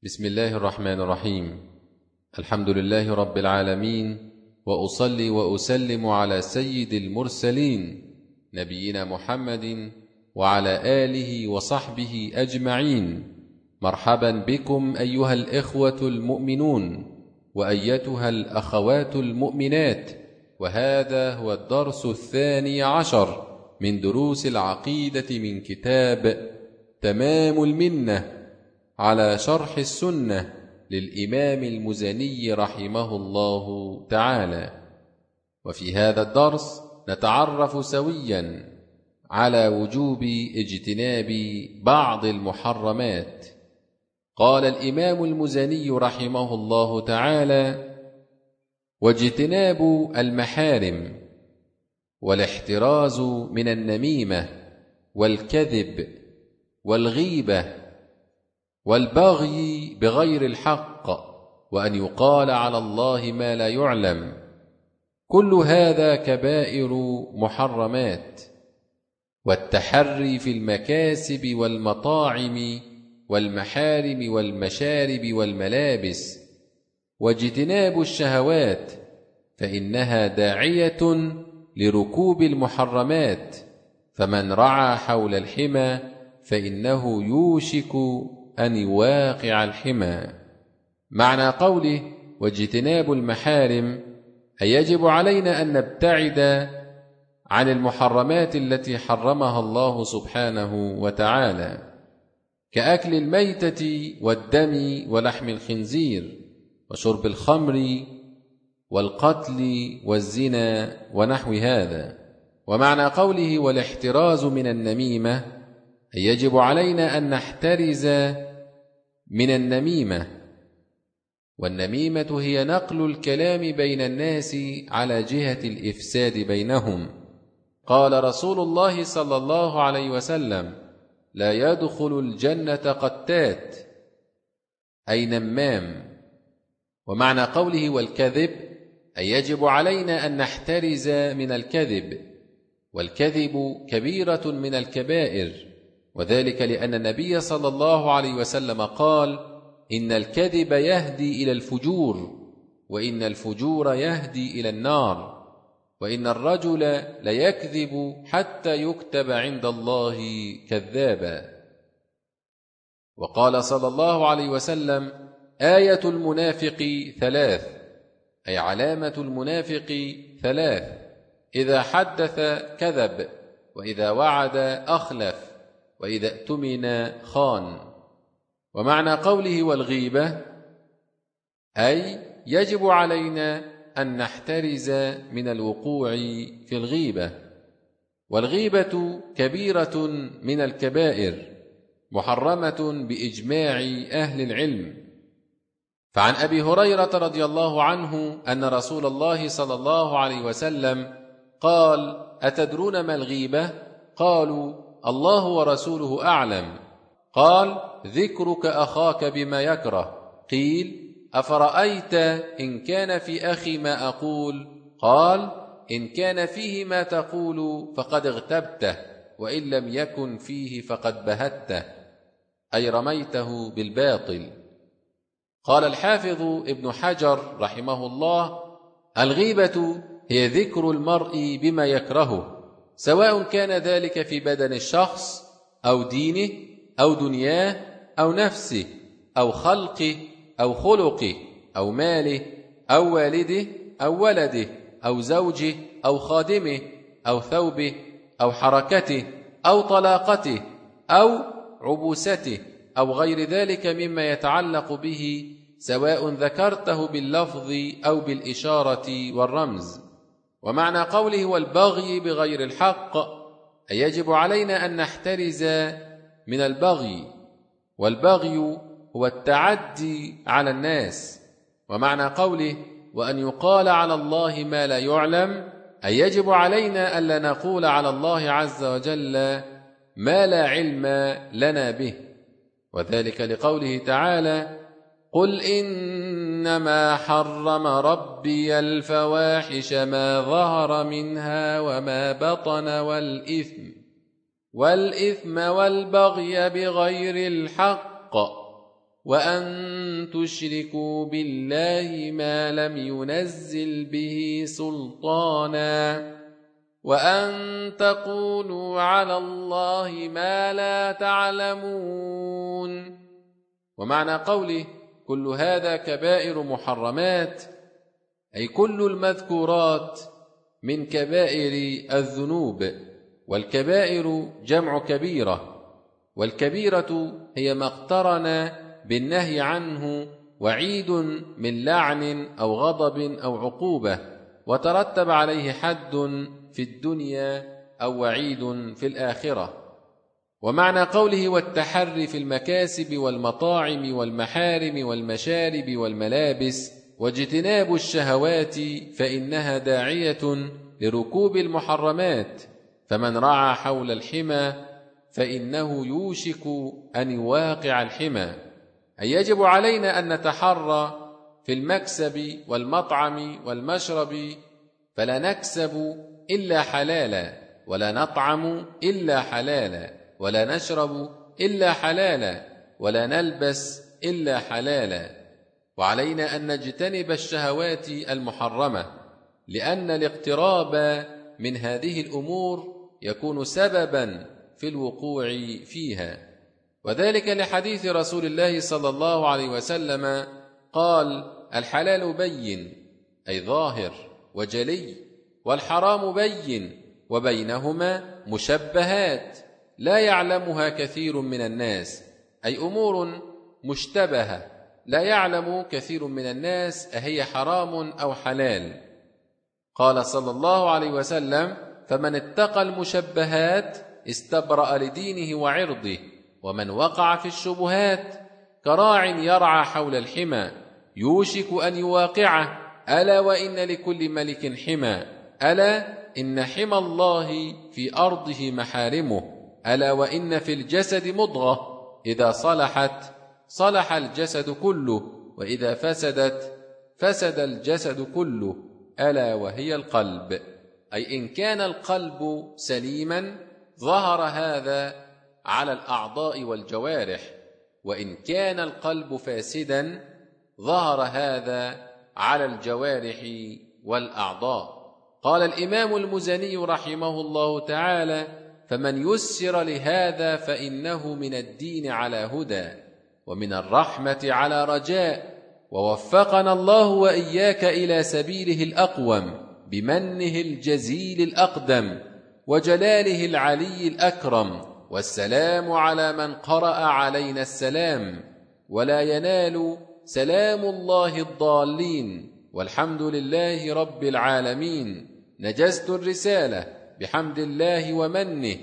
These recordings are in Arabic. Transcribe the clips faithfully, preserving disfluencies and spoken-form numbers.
بسم الله الرحمن الرحيم. الحمد لله رب العالمين، وأصلي وأسلم على سيد المرسلين نبينا محمد وعلى آله وصحبه أجمعين. مرحبا بكم أيها الإخوة المؤمنون وأيتها الأخوات المؤمنات، وهذا هو الدرس الثاني عشر من دروس العقيدة من كتاب تمام المنة على شرح السنة للإمام المزني رحمه الله تعالى. وفي هذا الدرس نتعرف سويا على وجوب اجتناب بعض المحرمات. قال الإمام المزني رحمه الله تعالى: واجتناب المحارم، والاحتراز من النميمة والكذب والغيبة والبغي بغير الحق، وأن يقال على الله ما لا يعلم. كل هذا كبائر محرمات. والتحري في المكاسب والمطاعم والمحارم والمشارب والملابس، واجتناب الشهوات، فإنها داعية لركوب المحرمات. فمن رعى حول الحمى فإنه يوشك أن يواقع الحمى. معنى قوله واجتناب المحارم أي يجب علينا أن نبتعد عن المحرمات التي حرمها الله سبحانه وتعالى، كأكل الميتة والدم ولحم الخنزير وشرب الخمر والقتل والزنا ونحو هذا. ومعنى قوله والاحتراز من النميمة أي يجب علينا أن نحترز من النميمة. والنميمة هي نقل الكلام بين الناس على جهة الإفساد بينهم. قال رسول الله صلى الله عليه وسلم: لا يدخل الجنة قتات، أي نمام. ومعنى قوله والكذب أي يجب علينا أن نحترز من الكذب. والكذب كبيرة من الكبائر، وذلك لأن النبي صلى الله عليه وسلم قال: إن الكذب يهدي إلى الفجور، وإن الفجور يهدي إلى النار، وإن الرجل ليكذب حتى يكتب عند الله كذابا. وقال صلى الله عليه وسلم: آية المنافق ثلاث، أي علامة المنافق ثلاث: إذا حدث كذب، وإذا وعد أخلف، وإذا اؤتمن خان. ومعنى قوله والغيبة أي يجب علينا أن نحترز من الوقوع في الغيبة. والغيبة كبيرة من الكبائر، محرمة بإجماع أهل العلم. فعن أبي هريرة رضي الله عنه أن رسول الله صلى الله عليه وسلم قال: أتدرون ما الغيبة؟ قالوا: الله ورسوله أعلم. قال: ذكرك أخاك بما يكره. قيل: أفرأيت إن كان في أخي ما أقول؟ قال: إن كان فيه ما تقول فقد اغتبته، وإن لم يكن فيه فقد بهته، أي رميته بالباطل. قال الحافظ ابن حجر رحمه الله: الغيبة هي ذكر المرء بما يكرهه، سواء كان ذلك في بدن الشخص أو دينه أو دنياه أو نفسه أو خلقه أو خلقه أو ماله أو والده أو ولده أو زوجه أو خادمه أو ثوبه أو حركته أو طلاقته أو عبوسته أو غير ذلك مما يتعلق به، سواء ذكرته باللفظ أو بالإشارة والرمز. ومعنى قوله والبغي بغير الحق أي يجب علينا أن نحترز من البغي. والبغي هو التعدي على الناس. ومعنى قوله وأن يقال على الله ما لا يعلم أي يجب علينا ألا نقول على الله عز وجل ما لا علم لنا به. وذلك لقوله تعالى: قل إنما حرم ربي الفواحش ما ظهر منها وما بطن والإثم والإثم والبغي بغير الحق وأن تشركوا بالله ما لم ينزل به سلطانا وأن تقولوا على الله ما لا تعلمون. ومعنى قوله كل هذا كبائر محرمات، أي كل المذكورات من كبائر الذنوب، والكبائر جمع كبيرة، والكبيرة هي ما اقترن بالنهي عنه وعيد من لعن أو غضب أو عقوبة وترتب عليه حد في الدنيا أو وعيد في الآخرة. ومعنى قوله والتحري في المكاسب والمطاعم والمحارم والمشارب والملابس واجتناب الشهوات فإنها داعية لركوب المحرمات، فمن رعى حول الحمى فإنه يوشك أن يواقع الحمى، أي يجب علينا أن نتحرى في المكسب والمطعم والمشرب، فلا نكسب إلا حلالا، ولا نطعم إلا حلالا، ولا نشرب إلا حلالا، ولا نلبس إلا حلالا. وعلينا أن نجتنب الشهوات المحرمة، لأن الاقتراب من هذه الأمور يكون سببا في الوقوع فيها، وذلك لحديث رسول الله صلى الله عليه وسلم قال: الحلال بين، أي ظاهر وجلي، والحرام بين وبينهما مشبهات لا يعلمها كثير من الناس، أي أمور مشتبهة لا يعلم كثير من الناس أهي حرام أو حلال. قال صلى الله عليه وسلم: فمن اتقى المشبهات استبرأ لدينه وعرضه، ومن وقع في الشبهات كراع يرعى حول الحمى يوشك أن يواقعه، ألا وإن لكل ملك حمى، ألا إن حمى الله في أرضه محارمه، ألا وإن في الجسد مضغة إذا صلحت صلح الجسد كله، وإذا فسدت فسد الجسد كله، ألا وهي القلب. أي إن كان القلب سليما ظهر هذا على الأعضاء والجوارح، وإن كان القلب فاسدا ظهر هذا على الجوارح والأعضاء. قال الإمام المزني رحمه الله تعالى: فمن يسر لهذا فإنه من الدين على هدى، ومن الرحمة على رجاء، ووفقنا الله وإياك إلى سبيله الأقوم بمنه الجزيل الأقدم وجلاله العلي الأكرم. والسلام على من قرأ علينا السلام، ولا ينال سلام الله الضالين، والحمد لله رب العالمين. نجزت الرسالة بحمد الله ومنه،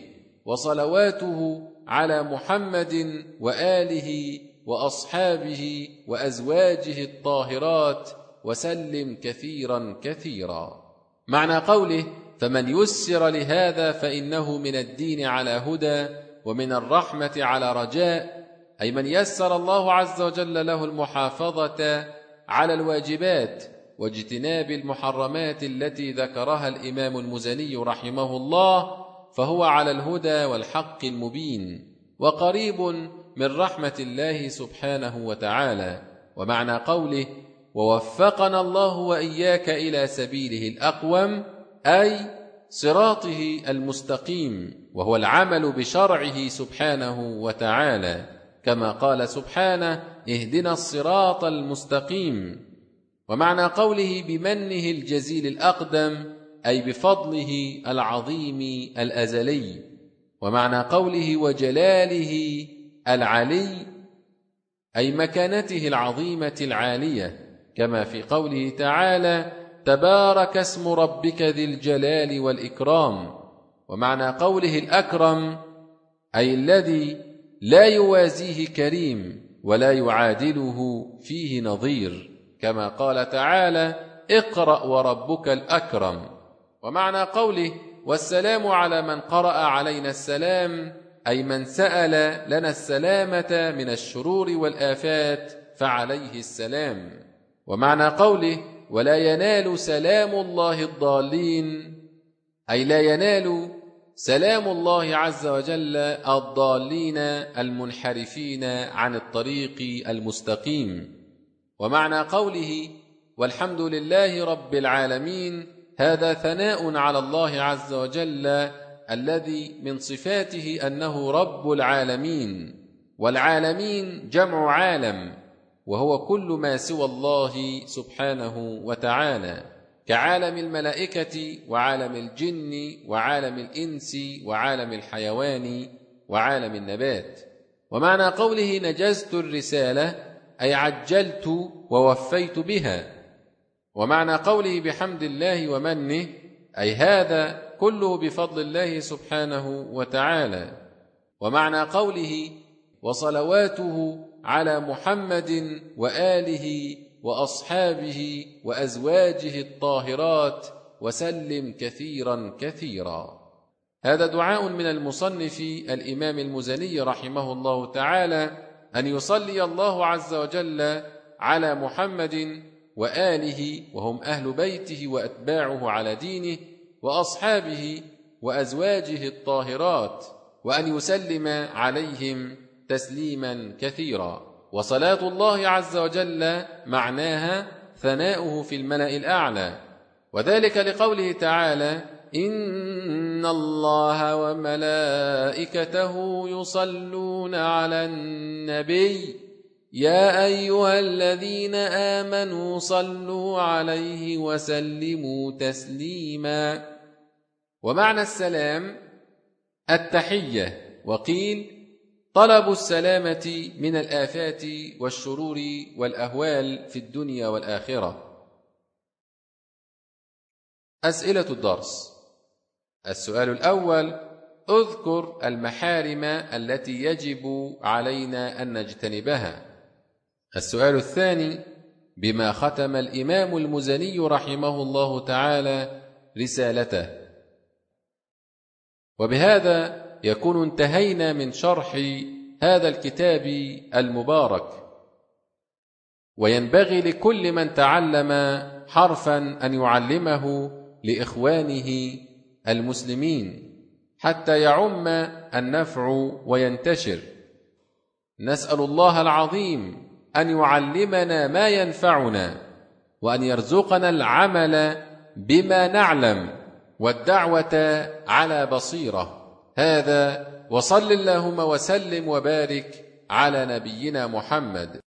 وصلواته على محمد وآله وأصحابه وأزواجه الطاهرات، وسلم كثيرا كثيرا. معنى قوله فمن يسر لهذا فإنه من الدين على هدى، ومن الرحمة على رجاء، أي من يسر الله عز وجل له المحافظة على الواجبات واجتناب المحرمات التي ذكرها الإمام المزني رحمه الله، فهو على الهدى والحق المبين، وقريب من رحمة الله سبحانه وتعالى. ومعنى قوله ووفقنا الله وإياك إلى سبيله الأقوم، أي صراطه المستقيم، وهو العمل بشرعه سبحانه وتعالى، كما قال سبحانه: اهدنا الصراط المستقيم. ومعنى قوله بمنه الجزيل الأقدم، أي بفضله العظيم الأزلي. ومعنى قوله وجلاله العلي، أي مكانته العظيمة العالية، كما في قوله تعالى: تبارك اسم ربك ذي الجلال والإكرام. ومعنى قوله الأكرم، أي الذي لا يوازيه كريم ولا يعادله فيه نظير، كما قال تعالى: اقرأ وربك الأكرم. ومعنى قوله والسلام على من قرأ علينا السلام، أي من سأل لنا السلامة من الشرور والآفات فعليه السلام. ومعنى قوله ولا ينال سلام الله الضالين، أي لا ينال سلام الله عز وجل الضالين المنحرفين عن الطريق المستقيم. ومعنى قوله والحمد لله رب العالمين هذا ثناء على الله عز وجل الذي من صفاته أنه رب العالمين، والعالمين جمع عالم، وهو كل ما سوى الله سبحانه وتعالى، كعالم الملائكة وعالم الجن وعالم الإنس وعالم الحيوان وعالم النبات. ومعنى قوله نجزت الرسالة أي عجلت ووفيت بها. ومعنى قوله بحمد الله ومنه أي هذا كله بفضل الله سبحانه وتعالى. ومعنى قوله وصلواته على محمد وآله وأصحابه وأزواجه الطاهرات وسلم كثيرا كثيرا. هذا دعاء من المصنف الإمام المزني رحمه الله تعالى أن يصلي الله عز وجل على محمد وآله وهم أهل بيته وأتباعه على دينه وأصحابه وأزواجه الطاهرات، وأن يسلم عليهم تسليما كثيرا. وصلاة الله عز وجل معناها ثناؤه في الملأ الأعلى، وذلك لقوله تعالى إن الله وملائكته يصلون على النبي يا أيها الذين آمنوا صلوا عليه وسلموا تسليما. ومعنى السلام التحية، وقيل طلب السلامة من الآفات والشرور والأهوال في الدنيا والآخرة. أسئلة الدرس. السؤال الأول: اذكر المحارم التي يجب علينا أن نجتنبها. السؤال الثاني: بما ختم الإمام المزني رحمه الله تعالى رسالته. وبهذا يكون انتهينا من شرح هذا الكتاب المبارك. وينبغي لكل من تعلم حرفا أن يعلمه لإخوانه المسلمين حتى يعم النفع وينتشر. نسأل الله العظيم أن يعلمنا ما ينفعنا، وأن يرزقنا العمل بما نعلم والدعوة على بصيرة. هذا، وصل اللهم وسلم وبارك على نبينا محمد.